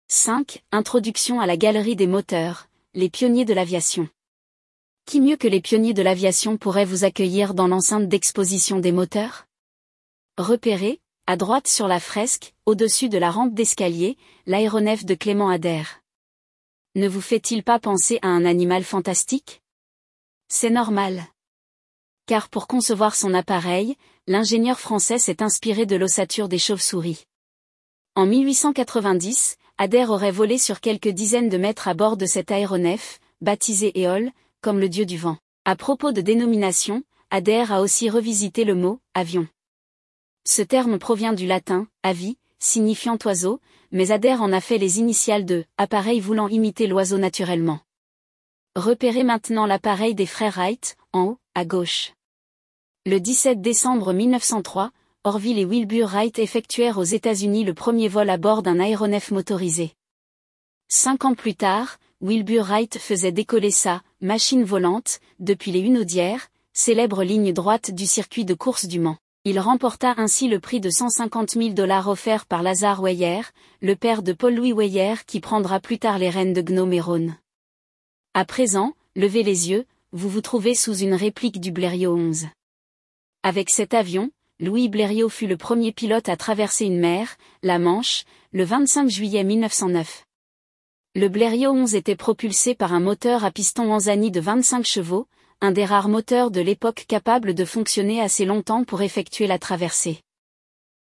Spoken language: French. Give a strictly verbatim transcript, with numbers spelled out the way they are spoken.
cinq. Introduction à la galerie des moteurs, les pionniers de l'aviation. Qui mieux que les pionniers de l'aviation pourrait vous accueillir dans l'enceinte d'exposition des moteurs? Repérez, à droite sur la fresque, au-dessus de la rampe d'escalier, l'aéronef de Clément Ader. Ne vous fait-il pas penser à un animal fantastique? C'est normal. Car pour concevoir son appareil, l'ingénieur français s'est inspiré de l'ossature des chauves-souris. En mille huit cent quatre-vingt-dix, Ader aurait volé sur quelques dizaines de mètres à bord de cet aéronef, baptisé Éole, comme le dieu du vent. À propos de dénomination, Ader a aussi revisité le mot « avion ». Ce terme provient du latin « avi », signifiant oiseau, mais Ader en a fait les initiales de « appareil voulant imiter l'oiseau naturellement ». Repérez maintenant l'appareil des frères Wright, en haut, à gauche. Le dix-sept décembre mille neuf cent trois, Orville et Wilbur Wright effectuèrent aux États-Unis le premier vol à bord d'un aéronef motorisé. Cinq ans plus tard, Wilbur Wright faisait décoller sa « machine volante » depuis les Hunaudières, célèbre ligne droite du circuit de course du Mans. Il remporta ainsi le prix de cent cinquante mille dollars offert par Lazar Weyer, le père de Paul-Louis Weyer qui prendra plus tard les rênes de Gnome et Rhône. À présent, levez les yeux, vous vous trouvez sous une réplique du Blériot onze. Avec cet avion, Louis Blériot fut le premier pilote à traverser une mer, la Manche, le vingt-cinq juillet mille neuf cent neuf. Le Blériot onze était propulsé par un moteur à piston Anzani de vingt-cinq chevaux, un des rares moteurs de l'époque capable de fonctionner assez longtemps pour effectuer la traversée.